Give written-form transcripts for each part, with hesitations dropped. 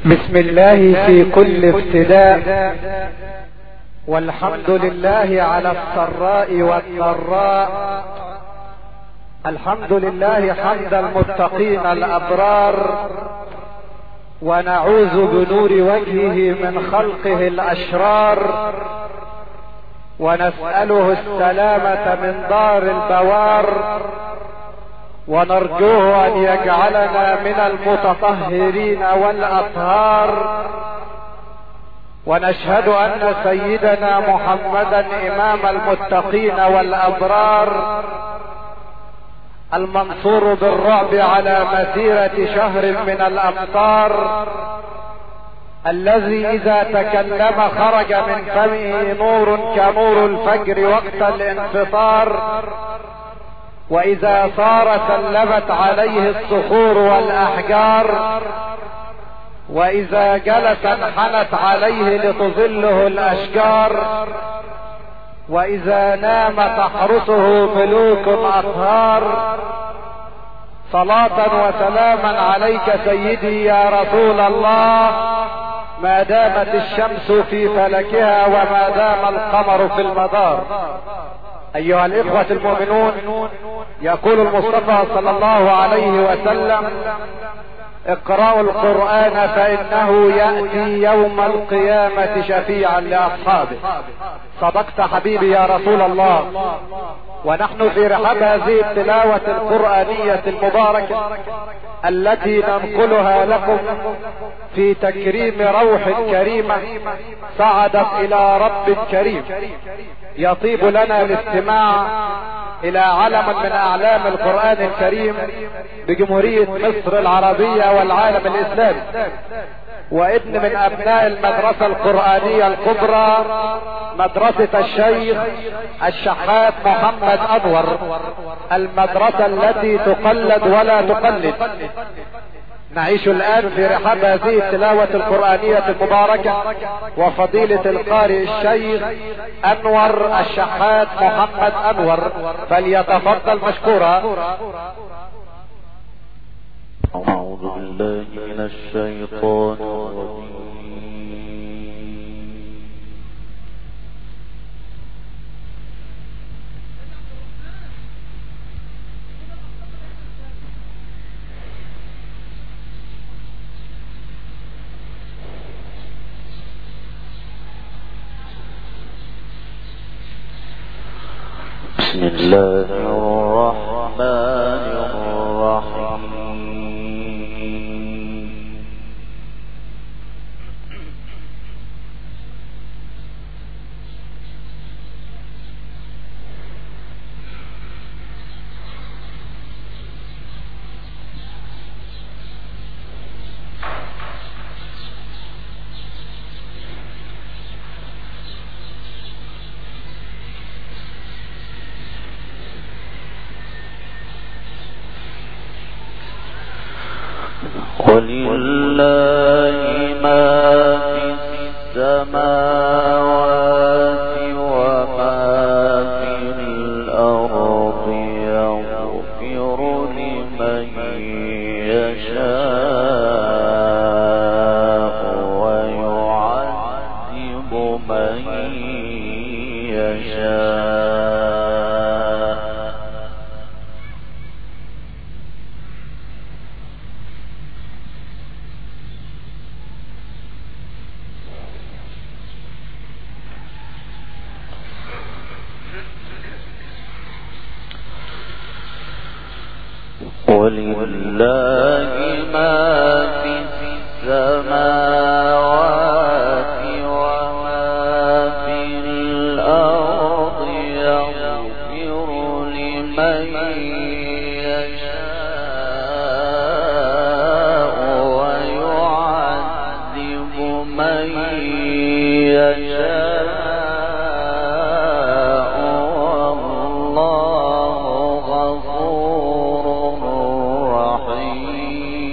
بسم الله في كل ابتداء، والحمد لله على السراء والضراء. الحمد لله حمد المتقين الأبرار، ونعوذ بنور وجهه من خلقه الأشرار، ونسأله السلامة من دار البوار، ونرجوه أن يجعلنا من المتطهرين والأطهار. ونشهد أن سيدنا محمدا إمام المتقين والأبرار، المنصور بالرعب على مسيرة شهر من الأمطار، الذي إذا تكلم خرج من فمه نور كنور الفجر وقت الانفطار، وإذا صار سلمت عليه الصخور والأحجار، وإذا جلس انحنت عليه لتظله الأشجار، وإذا نام تحرسه ملوك أطهار. صلاة وسلاما عليك سيدي يا رسول الله، ما دامت الشمس في فلكها وما دام القمر في المدار. أيها الإخوة المؤمنون، يقول المصطفى صلى الله عليه وسلم: اقرأوا القرآن فإنه يأتي يوم القيامة شفيعا لأصحابه. صدقت حبيبي يا رسول الله. ونحن في رحاب هذه التلاوة القرآنية المباركة التي ننقلها لكم في تكريم روح كريمة صعدت إلى رب كريم. يطيب لنا الاستماع إلى علم من أعلام القرآن الكريم بجمهورية مصر العربية والعالم الإسلامي، وابن من أبناء المدرسة القرآنية الكبرى، مدرسة الشيخ الشحات محمد أنور، المدرسة التي تقلد ولا تقلد. نعيش الآن في رحاب هذه التلاوة القرآنية المباركة وفضيلة القارئ الشيخ أنور الشحات محمد أنور، فليتفضل مشكورا. أعوذ بالله من الشيطان الرجيم. بسم الله الرحمن الرحيم. ولله ما في السماوات وما في الأرض، يغفر لمن يشاء ويعذب من يشاء. ولله ما في السماوات وما في الأرض، يغفر لمن يشاء ويعذب من يشاء. والله غفور رحيم.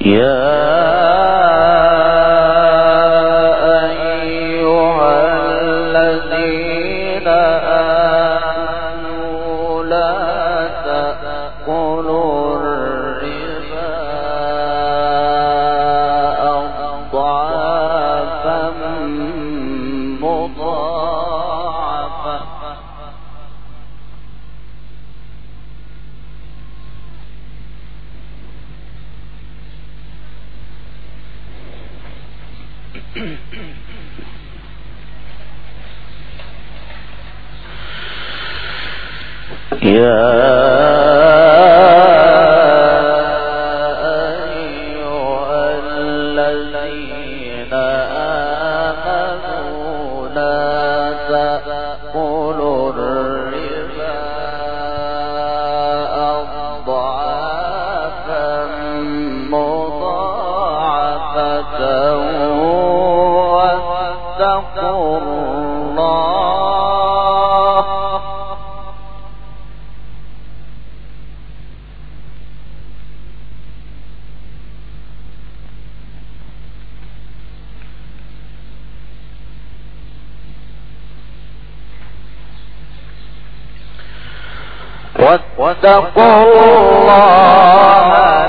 واتقوا الله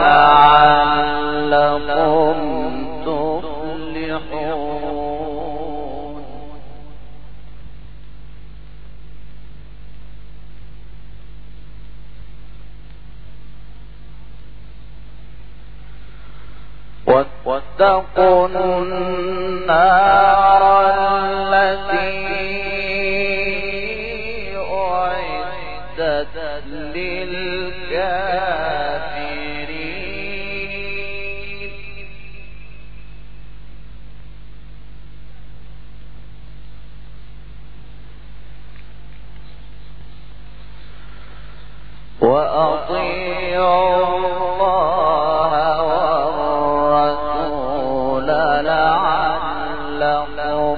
لعلكم تفلحون. واتقوا النار التي أعدت للكافرين. وأطيعوا الله والرسول لعلكم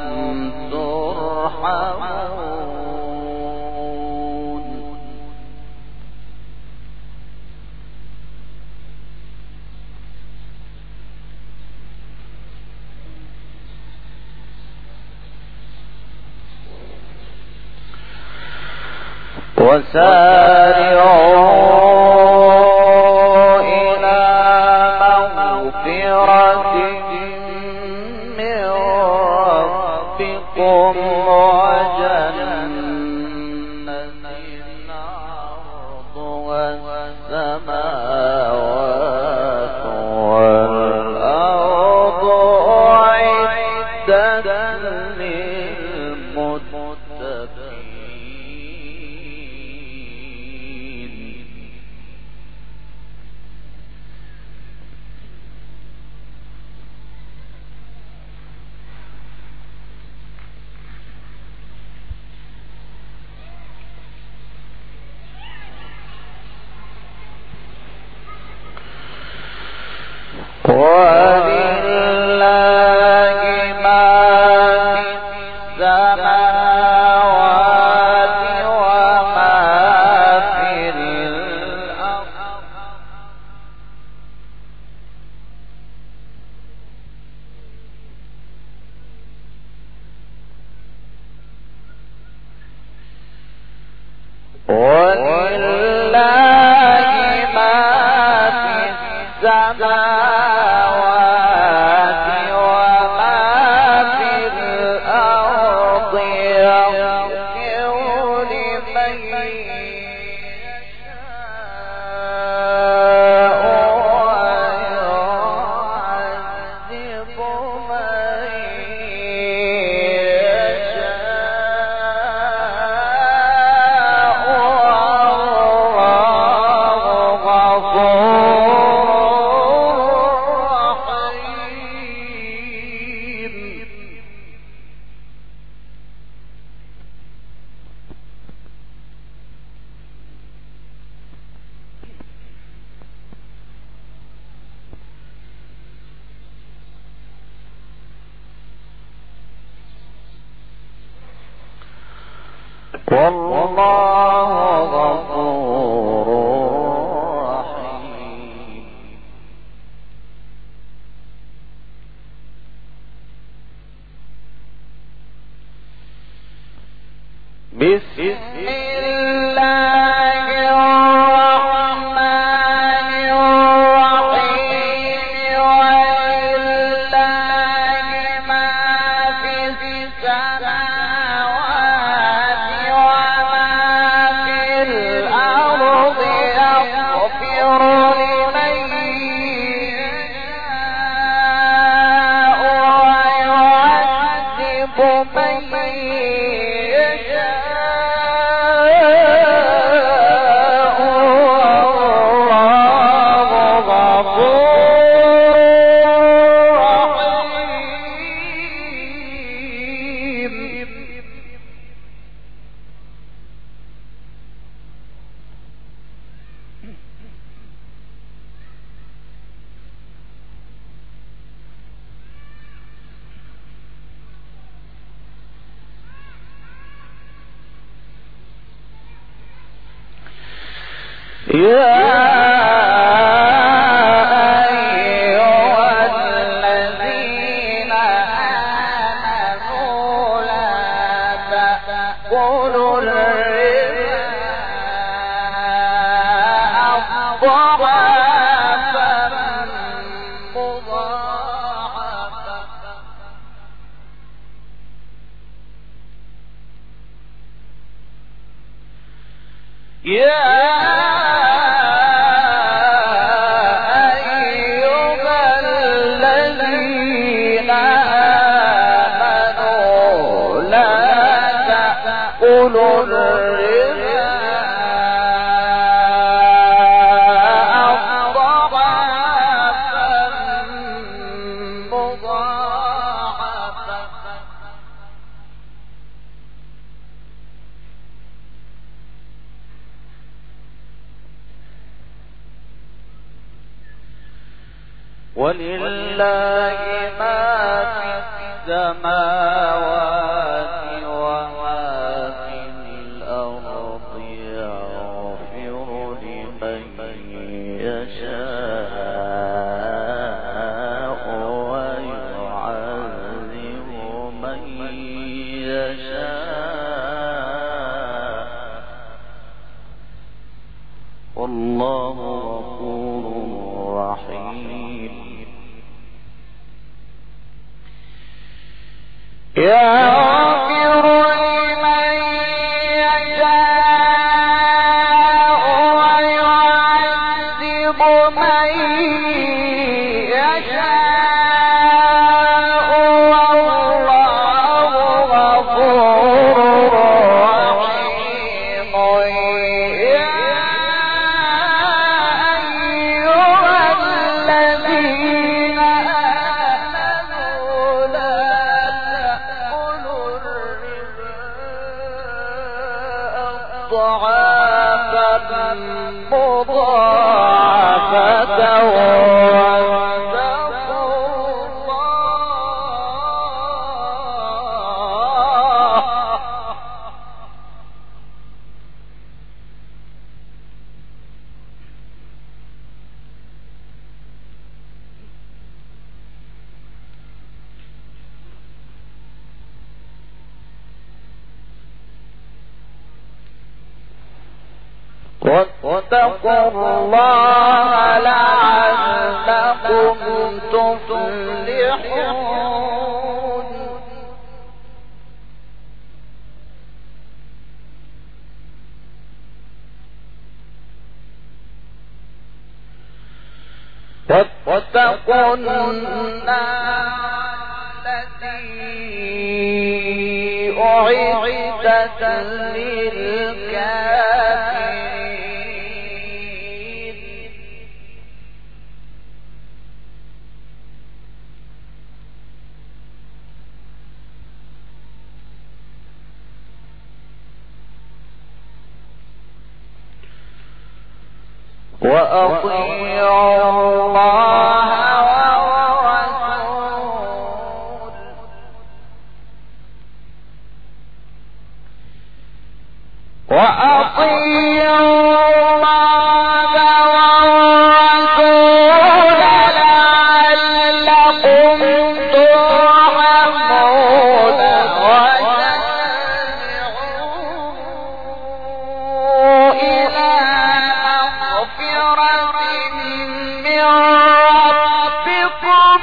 ترحمون. وسارعوا إلى مغفرة من ربكم وجنة عرضها السماوات والأرض أعدت ولله ما في السماوات وما في الأرض. ولله ما في السماوات وما في الأرض يغفر لمن يشاء ويعذب من يشاء والله غفور رحيم. والله غفور رحيم. ولله ما في السماوات وما في الأرض يغفر لمن يشاء ويعذب من يشاء والله غفور رحيم. يغفر لمن يشاء ويعذب من يشاء والله غفور رحيم. يا أيها الذين آمنوا لا تأكلوا الربا أضعافا مضاعفة واتقوا الله واتقوا الله لعلكم تفلحون. واتقوا النار التي أعدت للكافرين. وأطيعوا الله والرسول لعلكم ترحمون. وسارعوا إلى مغفرة من ربكم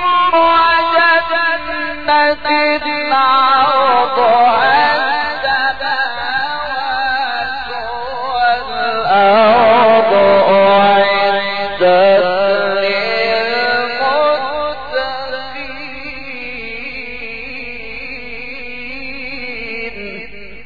وجنة عرضها السماوات والأرض أعدت للمتقين.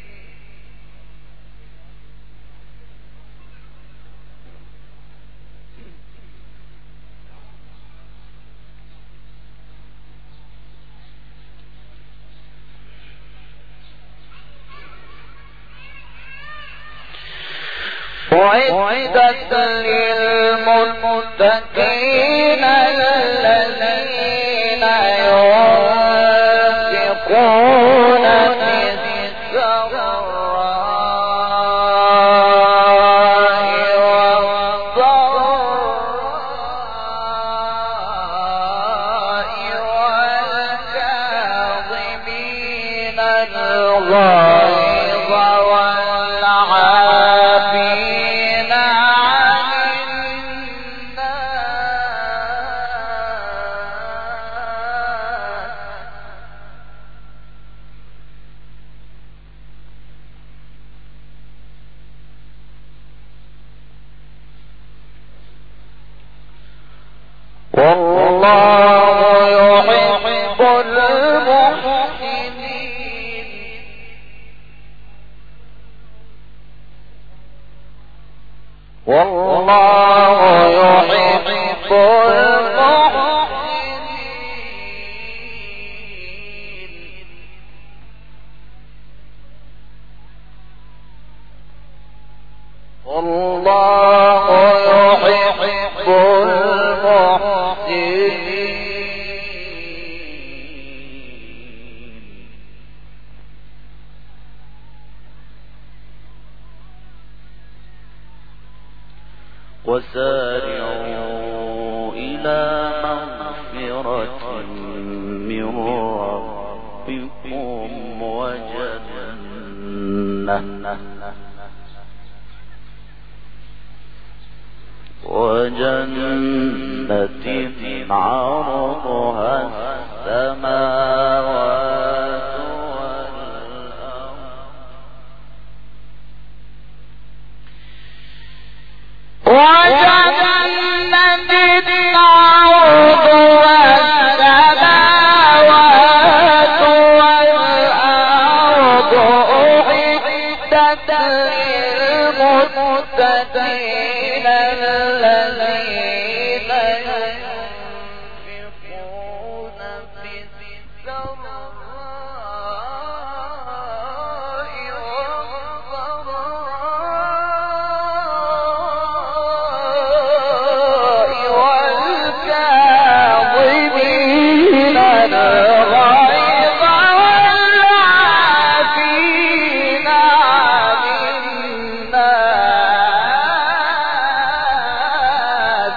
أعدت للمتقين الذين ينفقون في السراء والله يحب المحسنين والله يحب المحسنين والله يحب المحسنين وسارعوا إلى مغفرة من ربكم وجنة عرضها السماوات للمتقين الذين ينفقون في السراء والضراء والكاظمين الغيظ والعافين عن الناس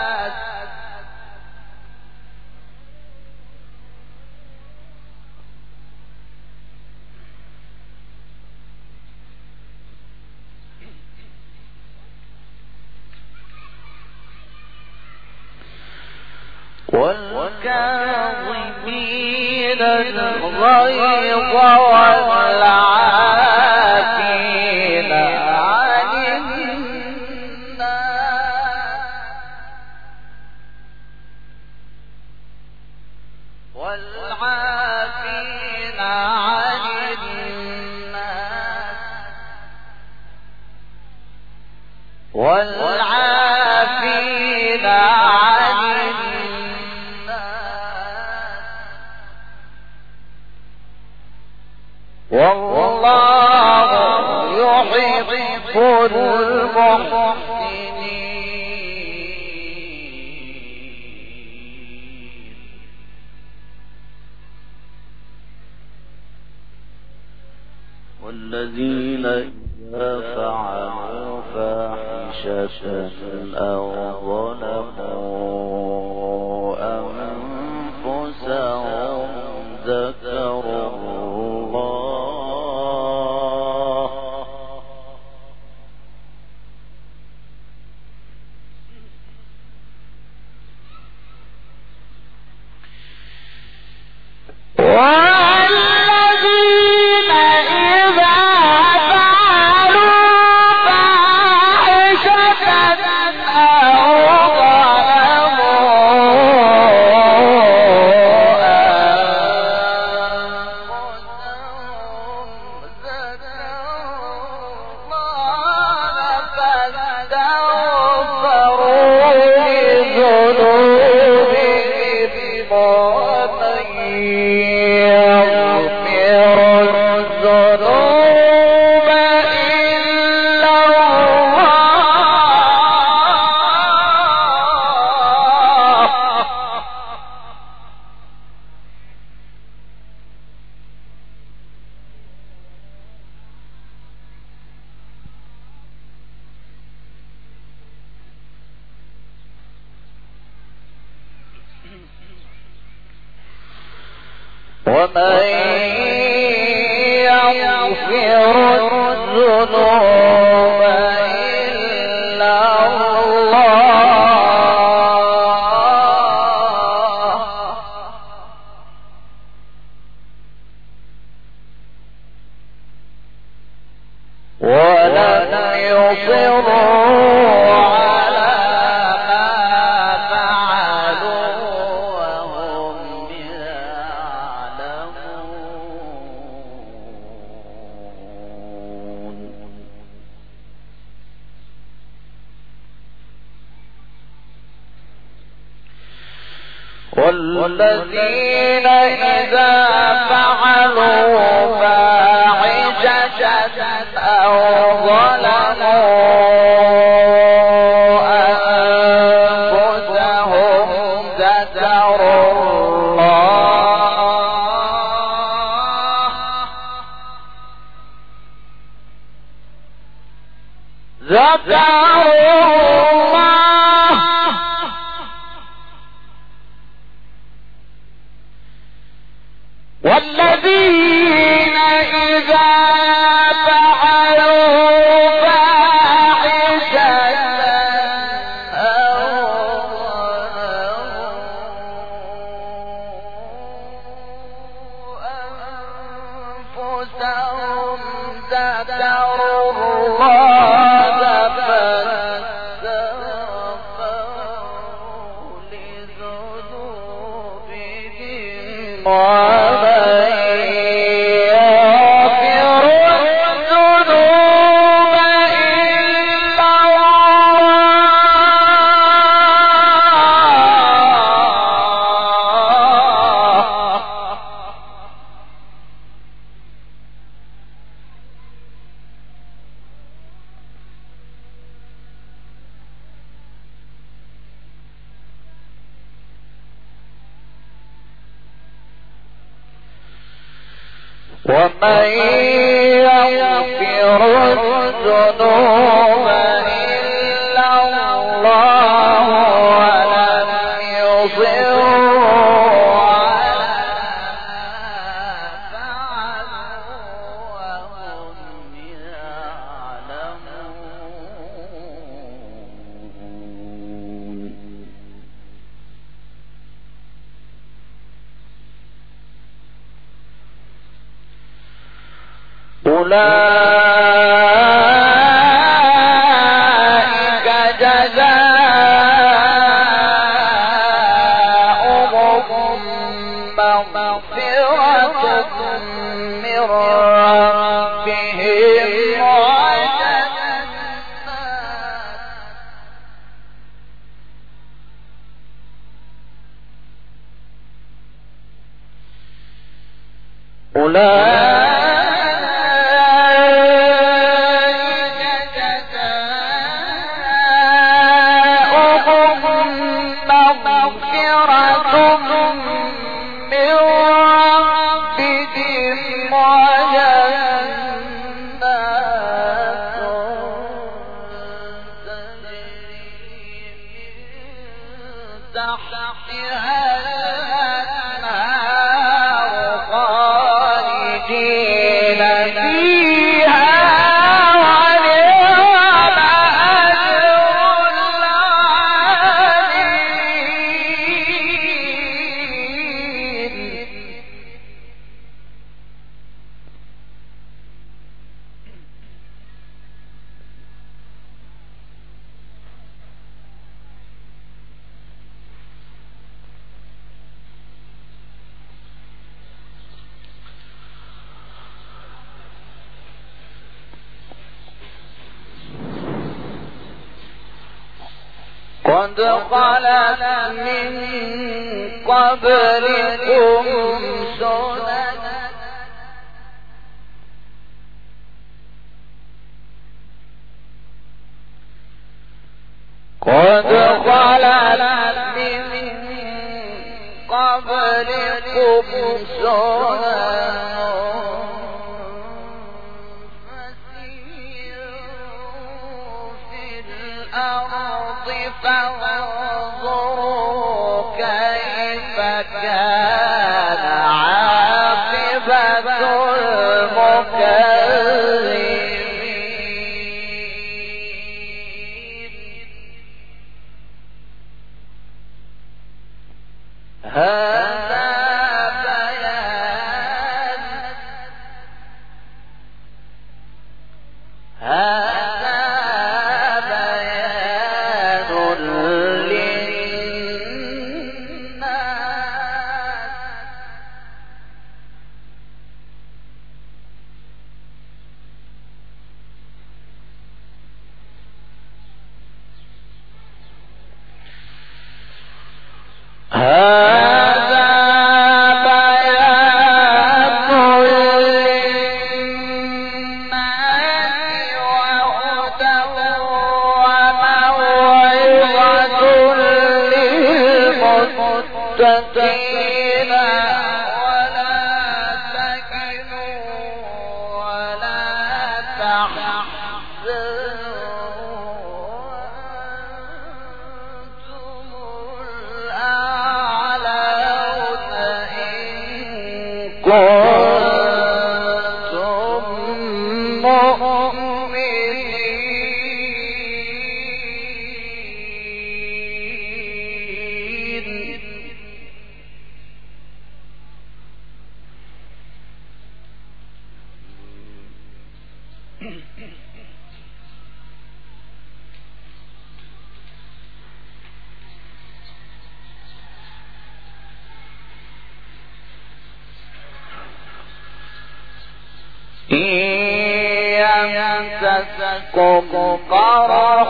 والكاظمين الغيظ والعافين عن الناس والعافين عن الناس والعافين عن الناس والله يحب المحسنين والذين إذا فعلوا فاحشة أو ظلموا أنفسهم ذكروا الله والذين إذا فعلوا فاحشة أو ظلموا أنفسهم ذكروا الله فاستغفروا لذنوبهم ومن يغفر الذنوب إلا ومن يغفر الذنوب إلا الله ولم يصروا على ما فعلوا والذين إذا فعلوا فاحشة أو ظلموا أنفسهم ذكروا والذين إذا فعلوا فاحشة أو أنفسهم ذكروا الله فاستغفروا لذنوبهم ومن يغفر الذنوب إلا الله ولم يصروا على ما فعلوا وهم يعلمون أولئك جزاؤهم مغفرة من ربهم قد خلت من قبلكم سنن قد خلت من قبلكم سنن فسيروا في الأرض فانظروا كيف كان عاقبة المكذبين هذا بيان للناس هذا للمتقين ولا تكنوا ولا تحزنوا وأنتم الأعلون إن كنتم مؤمنين. يمسسكم قرح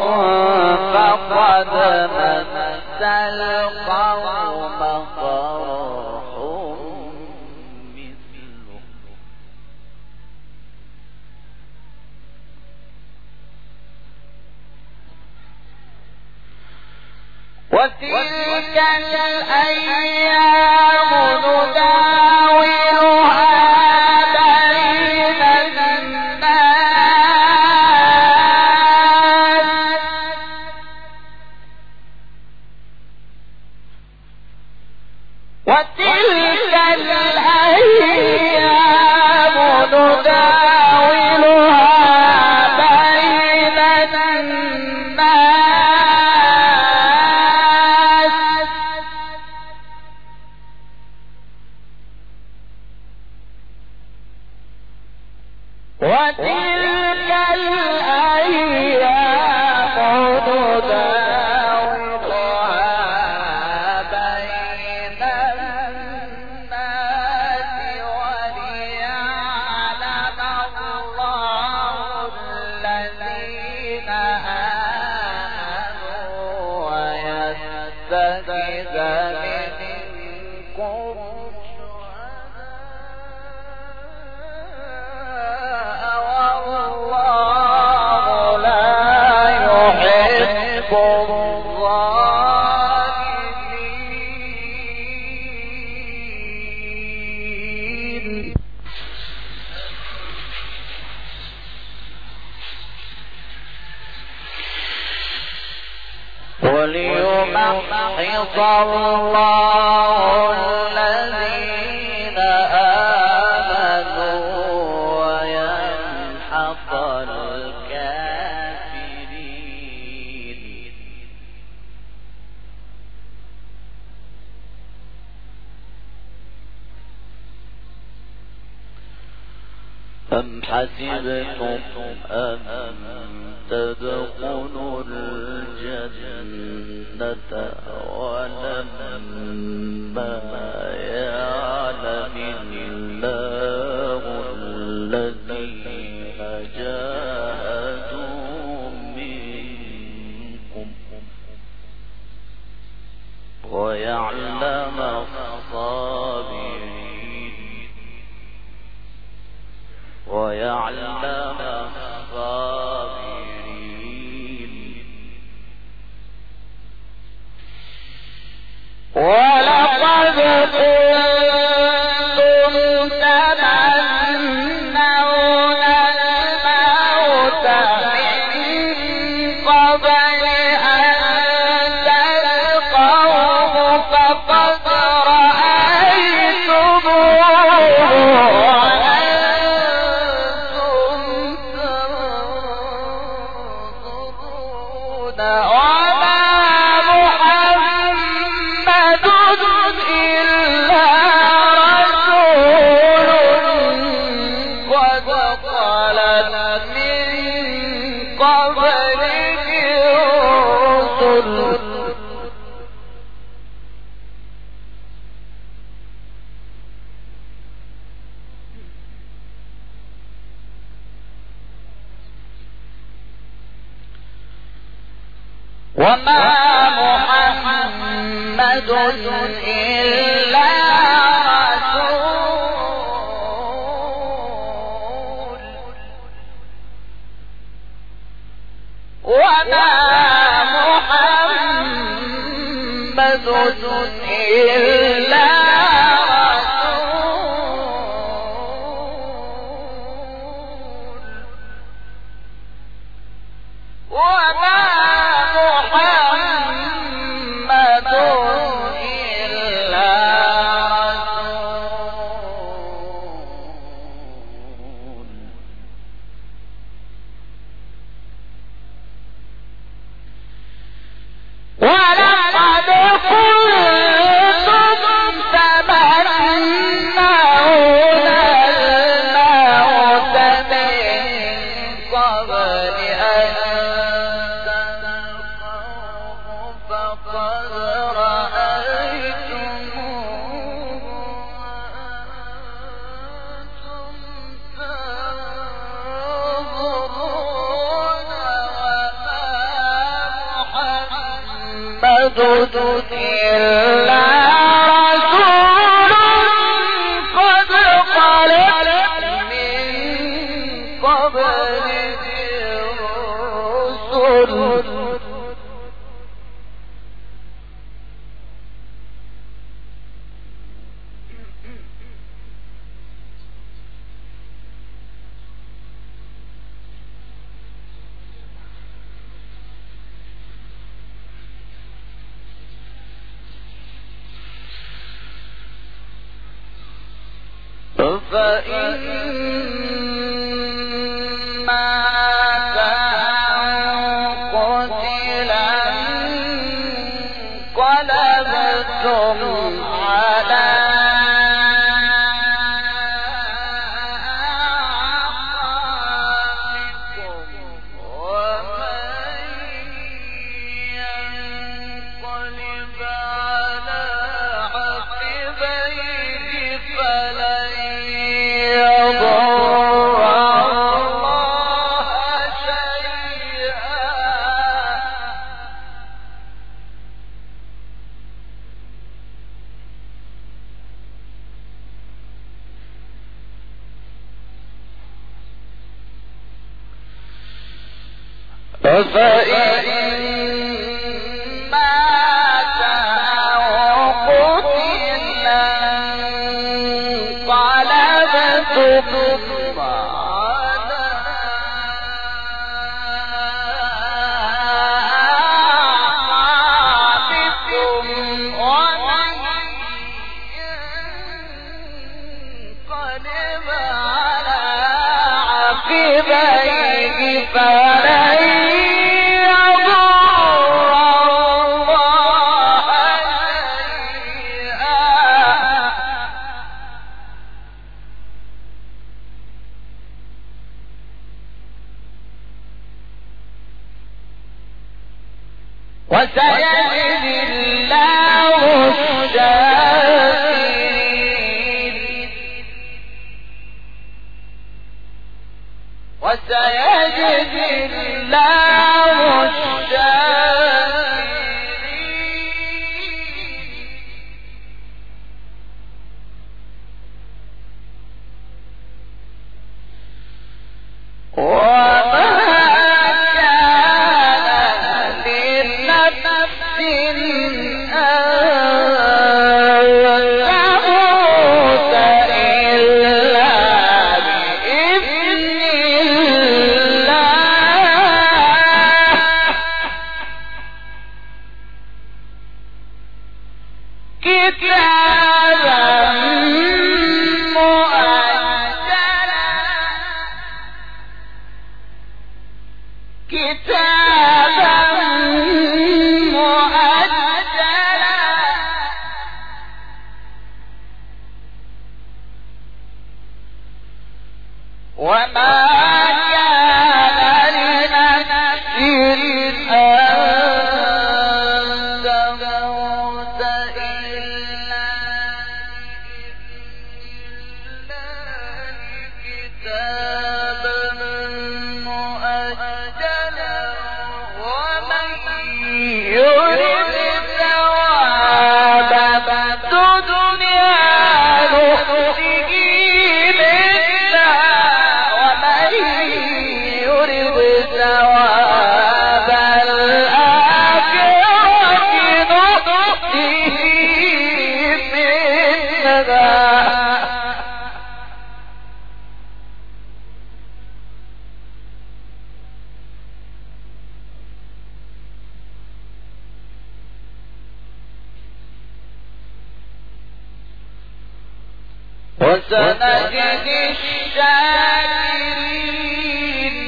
فقد مس القوم قرح مثله وتلك الأيام نداولها بين الناس وتلك الأيام نداولها بين الناس وتلك الأيام نداولها بين الناس وليعلم الله الذين آمنوا ويتخذ منكم والله لا يحب الظالمين. وليمحص الله الذين آمنوا ويمحق الكافرين. أم حسبتم أن تدخلوا الجنة ولما يعلم الله الذين جاهدوا منكم ويعلم الصابرين ولقد كنتم تمنون الموت من قبل أن تلقوه فقد رأيتموه وأنتم تنظرون وما محمد إلا رسول قد خلت من قبله الرسل وما محمد إلا رسول وما محمد إلا إلا رسول قد خلت من قبله الرسل فإما قتلا انقلبتم على أعقابكم ومن ينقلب على عقبيه فلن يضر الله شيئا فإن مات أو قتلا انقلبتم على أعقابكم ومن ينقلب على عقبيه فلن يضر الله شيئا وسيجزي الله الشاكرين وسيجزي الله الشاكرين وما كان لنفس أن تموت إلا بإذن الله كتابا مؤجلا كتابا مؤجلا وما كان لنفس أن تموت إلا وسنجزي الشاكرين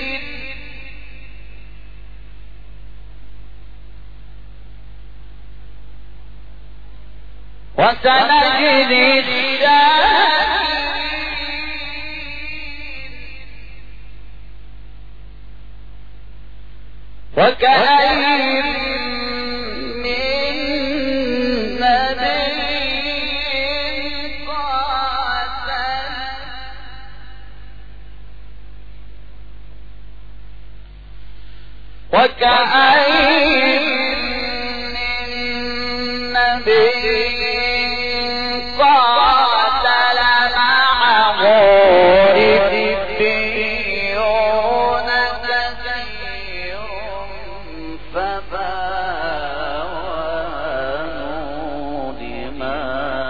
وسنجزي الشاكرين وكأين من نبي قاتل وكأين من نبي قاتل معه ربيون كثير فباووا لما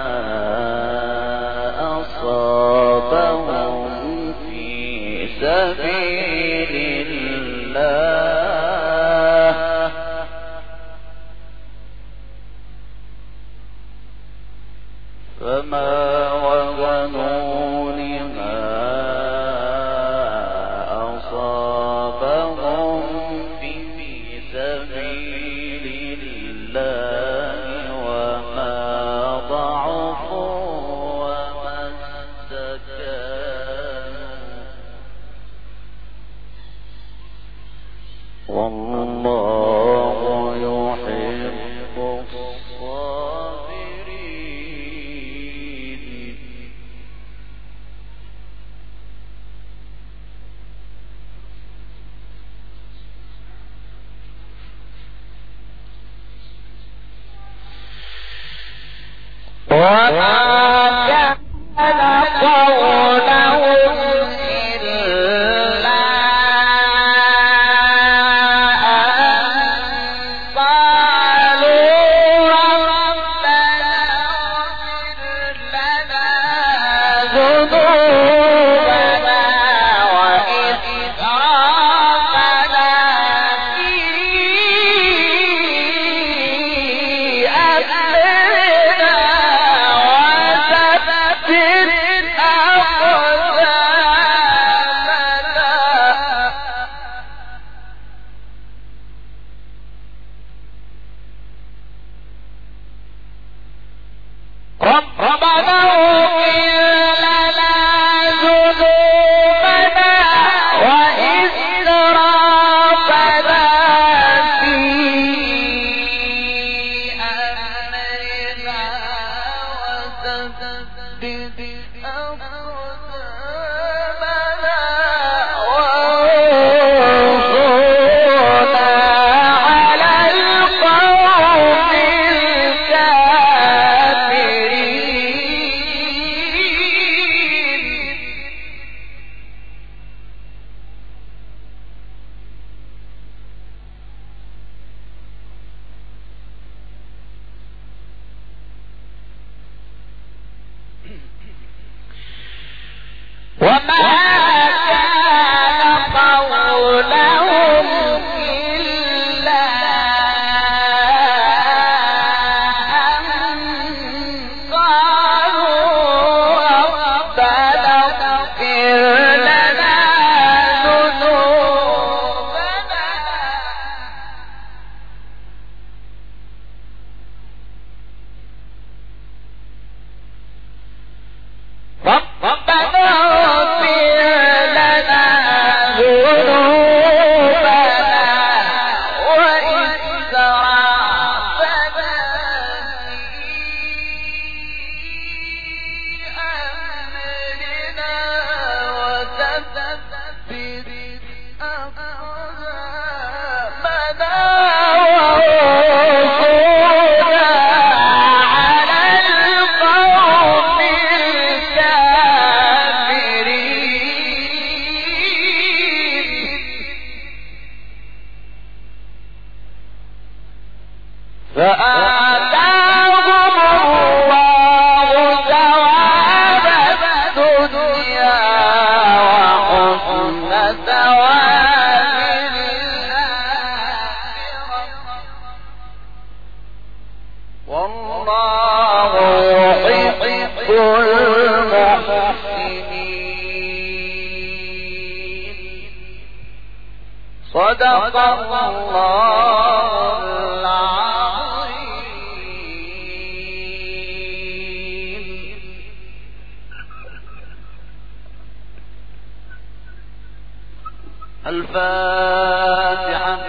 أصابهم في سبيل الله فما وهنوا لما أصابهم في سبيل الله وما ضعفوا وما استكانوا والله يحب الصابرين وما كان قولهم إلا أن قالوا ربنا اغفر لنا ذنوبنا وإسرافنا في أمرنا وثبت ربنا اغفر لنا ذنوبنا وإسرافنا في أمرنا وثبت أقدامنا وانصرنا على القوم الكافرين وما كان قولهم إلا أن قالوا ربنا اغفر لنا ذنوبنا ربنا اغفر لنا ذنوبنا وإسرافنا في أمرنا وثبت أقدامنا وانصرنا على القوم الكافرين فآتاهم الله ثواب الدنيا وحسن ثواب الآخرة والله يحب المحسنين الله العظيم. الفاتحة.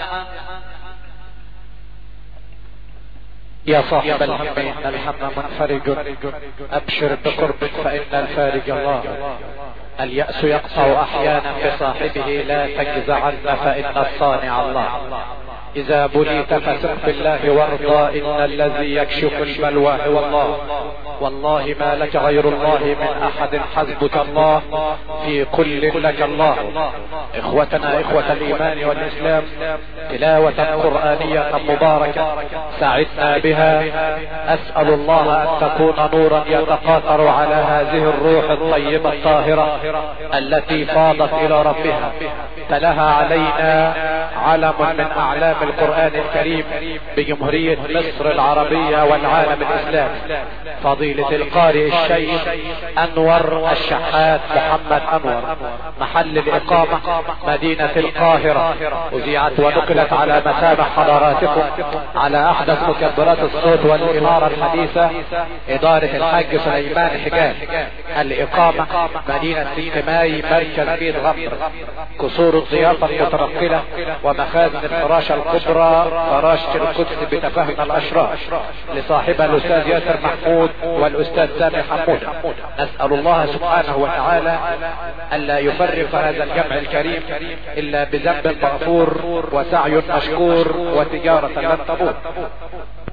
يا صاحب الهم إن الهم منفرج، أبشر بقربك فإن الفارج الله. اليأس يقطع أحيانا بصاحبه، لا تجزعن فإن الصانع الله. إذا بليت فثق بالله وارضى، إن الذي يكشف البلوى هو الله. والله ما لك غير الله من أحد، حسبك الله في كل لك الله. إخوتنا إخوة الإيمان والإسلام، تلاوة قرآنية مباركة سعدنا بها. أسأل الله أن تكون نورا يتقاطر على هذه الروح الطيبة الطاهرة التي فاضت إلى ربها. تلاها علينا علم من أعلام القرآن الكريم بجمهورية مصر العربية والعالم الإسلامي، فضيلة القارئ الشيخ أنور الشحات محمد أنور. محل الإقامة مدينة القاهرة. أذيعت ونقلت على مسامع حضراتكم على أحدث مكبرات الصوت والإنارة الحديثة، إدارة الحاج سليمان حجاز. الإقامة مدينة سينماي، مركز بيت غمر. قصور الضيافة المتنقلة ومخازن الفراشة الكبرى، فراشة القدس بتفاهم الأشرار، لصاحبها الأستاذ ياسر محمود والأستاذ سامي حمود. نسأل الله سبحانه وتعالى ألا يفرق هذا الجمع الكريم إلا بذنب مغفور وسعي مشكور وتجارة لن تبور.